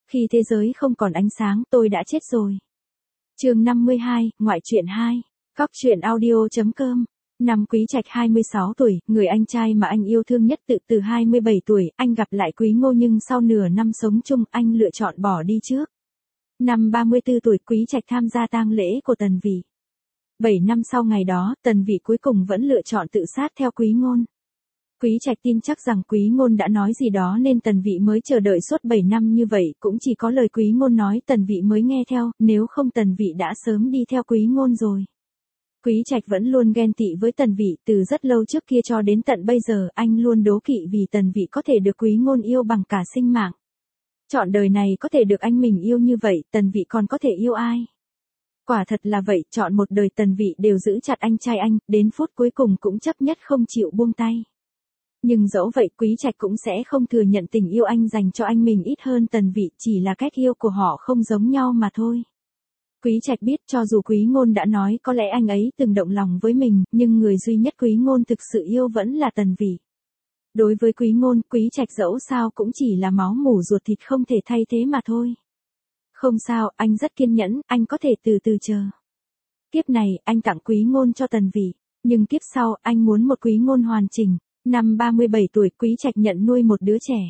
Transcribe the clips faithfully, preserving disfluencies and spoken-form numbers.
Khi thế giới không còn ánh sáng, tôi đã chết rồi. Chương năm mươi hai, ngoại truyện hai. Cóc truyện audio chấm com. Năm Quý Trạch hai mươi sáu tuổi, người anh trai mà anh yêu thương nhất tự từ hai mươi bảy tuổi, anh gặp lại Quý Ngô nhưng sau nửa năm sống chung, anh lựa chọn bỏ đi trước. Năm ba mươi tư tuổi, Quý Trạch tham gia tang lễ của Tần Vị. bảy năm sau ngày đó, Tần Vị cuối cùng vẫn lựa chọn tự sát theo Quý Ngôn. Quý Trạch tin chắc rằng Quý Ngôn đã nói gì đó nên Tần Vị mới chờ đợi suốt bảy năm như vậy, cũng chỉ có lời Quý Ngôn nói Tần Vị mới nghe theo, nếu không Tần Vị đã sớm đi theo Quý Ngôn rồi. Quý Trạch vẫn luôn ghen tị với Tần Vị, từ rất lâu trước kia cho đến tận bây giờ, anh luôn đố kỵ vì Tần Vị có thể được Quý Ngôn yêu bằng cả sinh mạng. Chọn đời này có thể được anh mình yêu như vậy, Tần Vị còn có thể yêu ai? Quả thật là vậy, chọn một đời Tần Vị đều giữ chặt anh trai anh, đến phút cuối cùng cũng chấp nhất không chịu buông tay. Nhưng dẫu vậy, Quý Trạch cũng sẽ không thừa nhận tình yêu anh dành cho anh mình ít hơn Tần Vị, chỉ là cách yêu của họ không giống nhau mà thôi. Quý Trạch biết cho dù Quý Ngôn đã nói có lẽ anh ấy từng động lòng với mình, nhưng người duy nhất Quý Ngôn thực sự yêu vẫn là Tần Vị. Đối với Quý Ngôn, Quý Trạch dẫu sao cũng chỉ là máu mủ ruột thịt không thể thay thế mà thôi. Không sao, anh rất kiên nhẫn, anh có thể từ từ chờ. Kiếp này, anh tặng Quý Ngôn cho Tần Vị, nhưng kiếp sau, anh muốn một Quý Ngôn hoàn chỉnh. Năm ba mươi bảy tuổi, Quý Trạch nhận nuôi một đứa trẻ.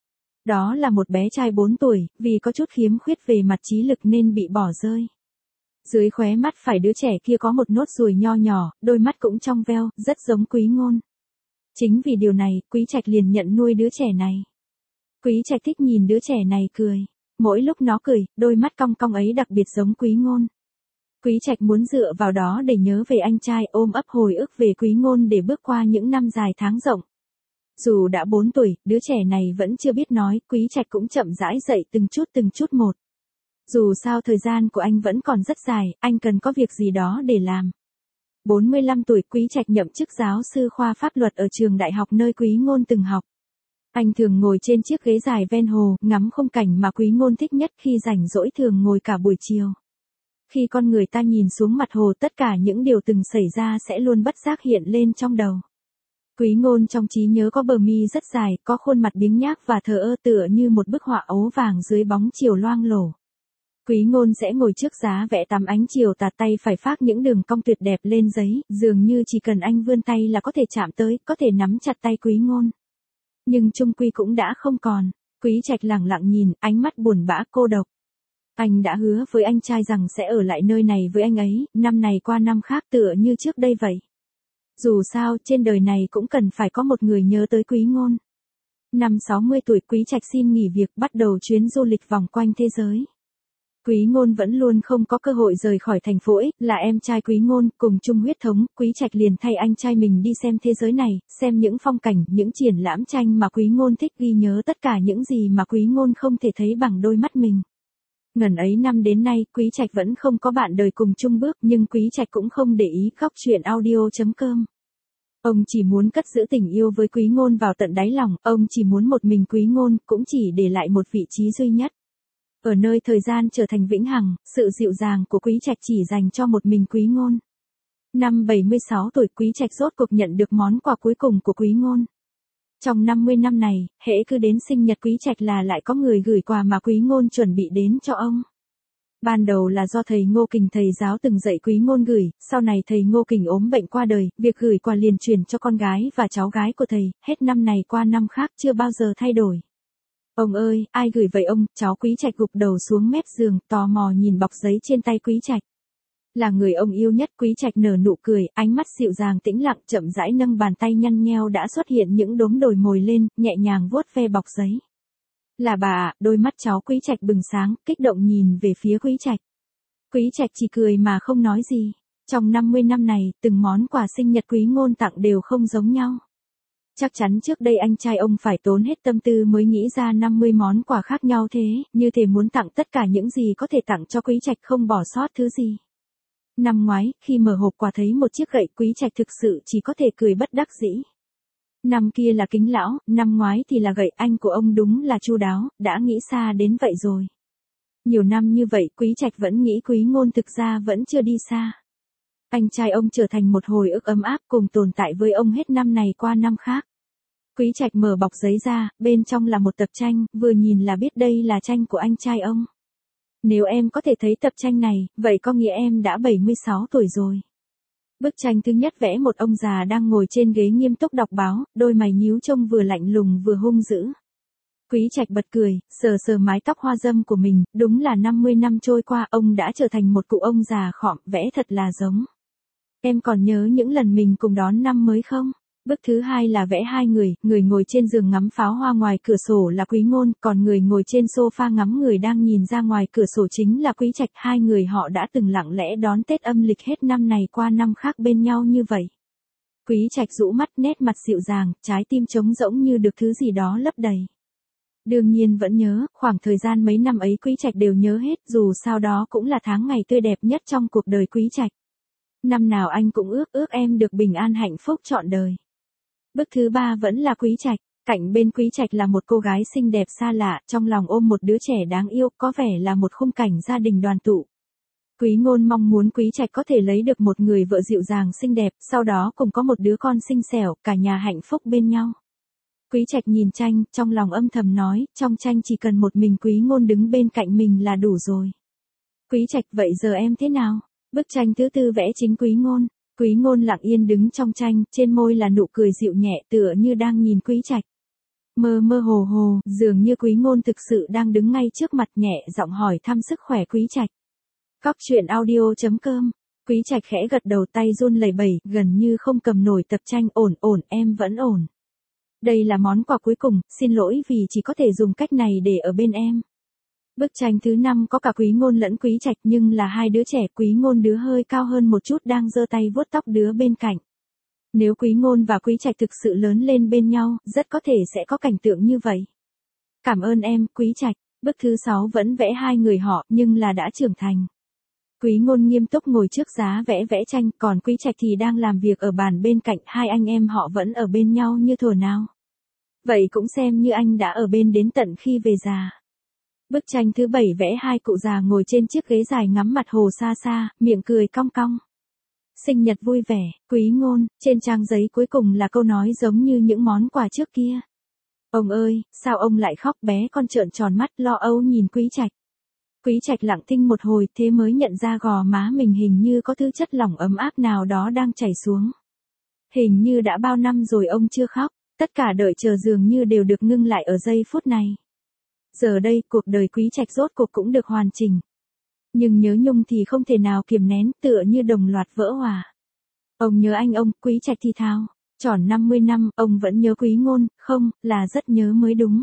Đó là một bé trai bốn tuổi, vì có chút khiếm khuyết về mặt trí lực nên bị bỏ rơi. Dưới khóe mắt phải đứa trẻ kia có một nốt ruồi nho nhỏ, đôi mắt cũng trong veo, rất giống Quý Ngôn. Chính vì điều này, Quý Trạch liền nhận nuôi đứa trẻ này. Quý Trạch thích nhìn đứa trẻ này cười. Mỗi lúc nó cười, đôi mắt cong cong ấy đặc biệt giống Quý Ngôn. Quý Trạch muốn dựa vào đó để nhớ về anh trai, ôm ấp hồi ức về Quý Ngôn để bước qua những năm dài tháng rộng. Dù đã bốn tuổi, đứa trẻ này vẫn chưa biết nói, Quý Trạch cũng chậm rãi dạy từng chút từng chút một. Dù sao thời gian của anh vẫn còn rất dài, anh cần có việc gì đó để làm. bốn mươi lăm tuổi, Quý Trạch nhậm chức giáo sư khoa pháp luật ở trường đại học nơi Quý Ngôn từng học. Anh thường ngồi trên chiếc ghế dài ven hồ, ngắm khung cảnh mà Quý Ngôn thích nhất, khi rảnh rỗi thường ngồi cả buổi chiều. Khi con người ta nhìn xuống mặt hồ, tất cả những điều từng xảy ra sẽ luôn bất giác hiện lên trong đầu. Quý Ngôn trong trí nhớ có bờ mi rất dài, có khuôn mặt biếng nhác và thờ ơ tựa như một bức họa ố vàng dưới bóng chiều loang lổ. Quý Ngôn sẽ ngồi trước giá vẽ tắm ánh chiều, tạt tay phải phác những đường cong tuyệt đẹp lên giấy, dường như chỉ cần anh vươn tay là có thể chạm tới, có thể nắm chặt tay Quý Ngôn. Nhưng chung quy cũng đã không còn. Quý Trạch lặng lặng nhìn, ánh mắt buồn bã cô độc. Anh đã hứa với anh trai rằng sẽ ở lại nơi này với anh ấy, năm này qua năm khác tựa như trước đây vậy. Dù sao, trên đời này cũng cần phải có một người nhớ tới Quý Ngôn. Năm sáu mươi tuổi, Quý Trạch xin nghỉ việc, bắt đầu chuyến du lịch vòng quanh thế giới. Quý Ngôn vẫn luôn không có cơ hội rời khỏi thành phố X, là em trai Quý Ngôn, cùng chung huyết thống, Quý Trạch liền thay anh trai mình đi xem thế giới này, xem những phong cảnh, những triển lãm tranh mà Quý Ngôn thích, ghi nhớ tất cả những gì mà Quý Ngôn không thể thấy bằng đôi mắt mình. Ngần ấy năm đến nay, Quý Trạch vẫn không có bạn đời cùng chung bước, nhưng Quý Trạch cũng không để ý. Cóc truyện audio chấm com. Ông chỉ muốn cất giữ tình yêu với Quý Ngôn vào tận đáy lòng, ông chỉ muốn một mình Quý Ngôn, cũng chỉ để lại một vị trí duy nhất. Ở nơi thời gian trở thành vĩnh hằng, sự dịu dàng của Quý Trạch chỉ dành cho một mình Quý Ngôn. Năm bảy mươi sáu tuổi, Quý Trạch rốt cuộc nhận được món quà cuối cùng của Quý Ngôn. Trong năm mươi năm này, hễ cứ đến sinh nhật Quý Trạch là lại có người gửi quà mà Quý Ngôn chuẩn bị đến cho ông. Ban đầu là do thầy Ngô Kình thầy giáo từng dạy Quý Ngôn gửi, sau này thầy Ngô Kình ốm bệnh qua đời, việc gửi quà liền truyền cho con gái và cháu gái của thầy, hết năm này qua năm khác chưa bao giờ thay đổi. Ông ơi, ai gửi vậy ông? Cháu Quý Trạch gục đầu xuống mép giường, tò mò nhìn bọc giấy trên tay Quý Trạch. Là người ông yêu nhất. Quý Trạch nở nụ cười, ánh mắt dịu dàng tĩnh lặng, chậm rãi nâng bàn tay nhăn nheo đã xuất hiện những đốm đồi mồi lên, nhẹ nhàng vuốt ve bọc giấy. Là bà ạ. Đôi mắt cháu Quý Trạch bừng sáng, kích động nhìn về phía Quý Trạch. Quý Trạch chỉ cười mà không nói gì. Trong năm mươi năm này, từng món quà sinh nhật Quý Ngôn tặng đều không giống nhau. Chắc chắn trước đây anh trai ông phải tốn hết tâm tư mới nghĩ ra năm mươi món quà khác nhau thế, như thể muốn tặng tất cả những gì có thể tặng cho Quý Trạch, không bỏ sót thứ gì. Năm ngoái, khi mở hộp quà thấy một chiếc gậy, Quý Trạch thực sự chỉ có thể cười bất đắc dĩ. Năm kia là kính lão, năm ngoái thì là gậy, anh của ông đúng là chu đáo, đã nghĩ xa đến vậy rồi. Nhiều năm như vậy, Quý Trạch vẫn nghĩ Quý Ngôn thực ra vẫn chưa đi xa. Anh trai ông trở thành một hồi ức ấm áp cùng tồn tại với ông hết năm này qua năm khác. Quý Trạch mở bọc giấy ra, bên trong là một tập tranh, vừa nhìn là biết đây là tranh của anh trai ông. Nếu em có thể thấy tập tranh này, vậy có nghĩa em đã bảy mươi sáu tuổi rồi. Bức tranh thứ nhất vẽ một ông già đang ngồi trên ghế nghiêm túc đọc báo, đôi mày nhíu trông vừa lạnh lùng vừa hung dữ. Quý Trạch bật cười, sờ sờ mái tóc hoa dâm của mình, đúng là năm mươi năm trôi qua ông đã trở thành một cụ ông già khọm, vẽ thật là giống. Em còn nhớ những lần mình cùng đón năm mới không? Bức thứ hai là vẽ hai người, người ngồi trên giường ngắm pháo hoa ngoài cửa sổ là Quý Ngôn, còn người ngồi trên sofa ngắm người đang nhìn ra ngoài cửa sổ chính là Quý Trạch. Hai người họ đã từng lặng lẽ đón Tết âm lịch hết năm này qua năm khác bên nhau như vậy. Quý Trạch rũ mắt, nét mặt dịu dàng, trái tim trống rỗng như được thứ gì đó lấp đầy. Đương nhiên vẫn nhớ, khoảng thời gian mấy năm ấy Quý Trạch đều nhớ hết, dù sao đó cũng là tháng ngày tươi đẹp nhất trong cuộc đời Quý Trạch. Năm nào anh cũng ước ước em được bình an hạnh phúc trọn đời. Bức thứ ba vẫn là Quý Trạch, cạnh bên Quý Trạch là một cô gái xinh đẹp xa lạ, trong lòng ôm một đứa trẻ đáng yêu, có vẻ là một khung cảnh gia đình đoàn tụ. Quý Ngôn mong muốn Quý Trạch có thể lấy được một người vợ dịu dàng xinh đẹp, sau đó cùng có một đứa con xinh xẻo, cả nhà hạnh phúc bên nhau. Quý Trạch nhìn tranh, trong lòng âm thầm nói, trong tranh chỉ cần một mình Quý Ngôn đứng bên cạnh mình là đủ rồi. Quý Trạch, vậy giờ em thế nào? Bức tranh thứ tư vẽ chính Quý Ngôn. Quý Ngôn lặng yên đứng trong tranh, trên môi là nụ cười dịu nhẹ tựa như đang nhìn Quý Trạch. Mơ mơ hồ hồ, dường như Quý Ngôn thực sự đang đứng ngay trước mặt, nhẹ giọng hỏi thăm sức khỏe Quý Trạch. Cóc truyện audio chấm com. Quý Trạch khẽ gật đầu, tay run lẩy bẩy, gần như không cầm nổi tập tranh. Ổn ổn, em vẫn ổn. Đây là món quà cuối cùng, xin lỗi vì chỉ có thể dùng cách này để ở bên em. Bức tranh thứ năm có cả Quý Ngôn lẫn Quý Trạch nhưng là hai đứa trẻ, Quý Ngôn đứa hơi cao hơn một chút đang giơ tay vuốt tóc đứa bên cạnh. Nếu Quý Ngôn và Quý Trạch thực sự lớn lên bên nhau, rất có thể sẽ có cảnh tượng như vậy. Cảm ơn em, Quý Trạch. Bức thứ sáu vẫn vẽ hai người họ nhưng là đã trưởng thành. Quý Ngôn nghiêm túc ngồi trước giá vẽ vẽ tranh, còn Quý Trạch thì đang làm việc ở bàn bên cạnh, hai anh em họ vẫn ở bên nhau như thuở nào. Vậy cũng xem như anh đã ở bên đến tận khi về già. Bức tranh thứ bảy vẽ hai cụ già ngồi trên chiếc ghế dài ngắm mặt hồ xa xa, miệng cười cong cong. Sinh nhật vui vẻ, Quý Ngôn, trên trang giấy cuối cùng là câu nói giống như những món quà trước kia. Ông ơi, sao ông lại khóc? Bé con trợn tròn mắt lo âu nhìn Quý Trạch. Quý Trạch lặng thinh một hồi, thế mới nhận ra gò má mình hình như có thứ chất lỏng ấm áp nào đó đang chảy xuống. Hình như đã bao năm rồi ông chưa khóc, tất cả đợi chờ dường như đều được ngưng lại ở giây phút này. Giờ đây, cuộc đời Quý Trạch rốt cuộc cũng được hoàn chỉnh. Nhưng nhớ nhung thì không thể nào kiềm nén, tựa như đồng loạt vỡ hòa. Ông nhớ anh ông, Quý Trạch thì thào. Tròn năm mươi năm, ông vẫn nhớ Quý Ngôn, không, là rất nhớ mới đúng.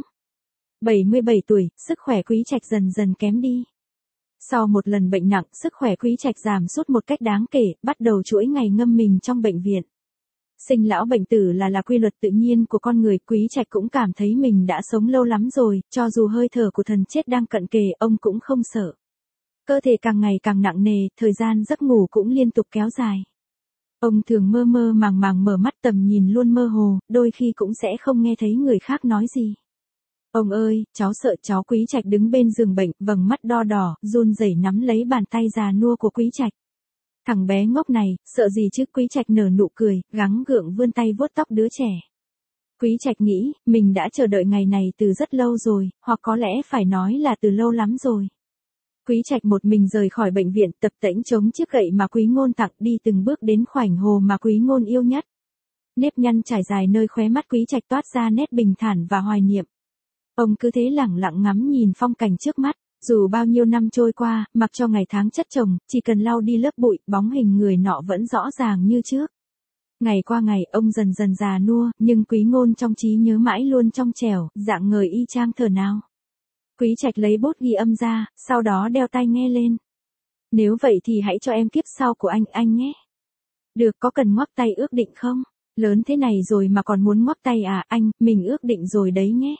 bảy mươi bảy tuổi, sức khỏe Quý Trạch dần dần kém đi. Sau một lần bệnh nặng, sức khỏe Quý Trạch giảm sút một cách đáng kể, bắt đầu chuỗi ngày ngâm mình trong bệnh viện. Sinh lão bệnh tử là là quy luật tự nhiên của con người, Quý Trạch cũng cảm thấy mình đã sống lâu lắm rồi, cho dù hơi thở của thần chết đang cận kề, ông cũng không sợ. Cơ thể càng ngày càng nặng nề, thời gian giấc ngủ cũng liên tục kéo dài. Ông thường mơ mơ màng màng mở mắt, tầm nhìn luôn mơ hồ, đôi khi cũng sẽ không nghe thấy người khác nói gì. Ông ơi, cháu sợ. Cháu Quý Trạch đứng bên giường bệnh, vầng mắt đo đỏ, run rẩy nắm lấy bàn tay già nua của Quý Trạch. Thằng bé ngốc này, sợ gì chứ? Quý Trạch nở nụ cười, gắng gượng vươn tay vuốt tóc đứa trẻ. Quý Trạch nghĩ, mình đã chờ đợi ngày này từ rất lâu rồi, hoặc có lẽ phải nói là từ lâu lắm rồi. Quý Trạch một mình rời khỏi bệnh viện, tập tễnh chống chiếc gậy mà Quý Ngôn tặng, đi từng bước đến khoảnh hồ mà Quý Ngôn yêu nhất. Nếp nhăn trải dài nơi khóe mắt Quý Trạch toát ra nét bình thản và hoài niệm. Ông cứ thế lẳng lặng ngắm nhìn phong cảnh trước mắt, dù bao nhiêu năm trôi qua, mặc cho ngày tháng chất chồng, chỉ cần lau đi lớp bụi, bóng hình người nọ vẫn rõ ràng như trước. Ngày qua ngày, ông dần dần già nua, nhưng Quý Ngôn trong trí nhớ mãi luôn trong trẻo, dạng người y chang thờ nào. Quý Trạch lấy bút ghi âm ra, sau đó đeo tai nghe lên. Nếu vậy thì hãy cho em kiếp sau của anh, anh nhé. Được, có cần ngoắc tay ước định không? Lớn thế này rồi mà còn muốn ngoắc tay à? Anh, mình ước định rồi đấy nhé.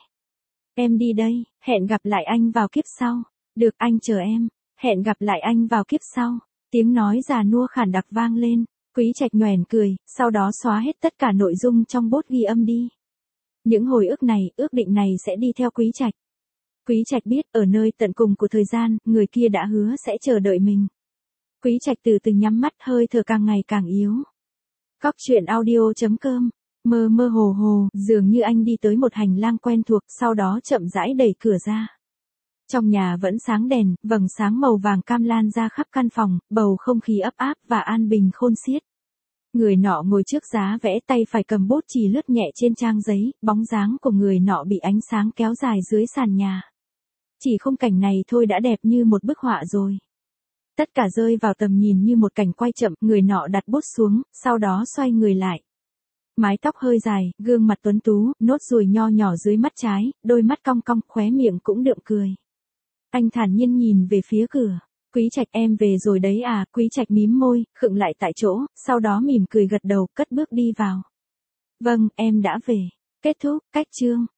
Em đi đây, hẹn gặp lại anh vào kiếp sau. Được, anh chờ em. Hẹn gặp lại anh vào kiếp sau. Tiếng nói già nua khản đặc vang lên. Quý Trạch nhoẻn cười, sau đó xóa hết tất cả nội dung trong bút ghi âm đi. Những hồi ức này, ước định này sẽ đi theo Quý Trạch. Quý Trạch biết, ở nơi tận cùng của thời gian, người kia đã hứa sẽ chờ đợi mình. Quý Trạch từ từ nhắm mắt, hơi thở càng ngày càng yếu. Cóc truyện audio chấm com Mơ mơ hồ hồ, dường như anh đi tới một hành lang quen thuộc, sau đó chậm rãi đẩy cửa ra. Trong nhà vẫn sáng đèn, vầng sáng màu vàng cam lan ra khắp căn phòng, bầu không khí ấp áp và an bình khôn xiết. Người nọ ngồi trước giá vẽ, tay phải cầm bút chì lướt nhẹ trên trang giấy, bóng dáng của người nọ bị ánh sáng kéo dài dưới sàn nhà. Chỉ khung cảnh này thôi đã đẹp như một bức họa rồi. Tất cả rơi vào tầm nhìn như một cảnh quay chậm, người nọ đặt bút xuống, sau đó xoay người lại. Mái tóc hơi dài, gương mặt tuấn tú, nốt ruồi nho nhỏ dưới mắt trái, đôi mắt cong cong, khóe miệng cũng đượm cười. Anh thản nhiên nhìn về phía cửa. Quý Trạch, em về rồi đấy à? Quý Trạch mím môi, khựng lại tại chỗ, sau đó mỉm cười gật đầu, cất bước đi vào. Vâng, em đã về. Kết thúc, cách chương.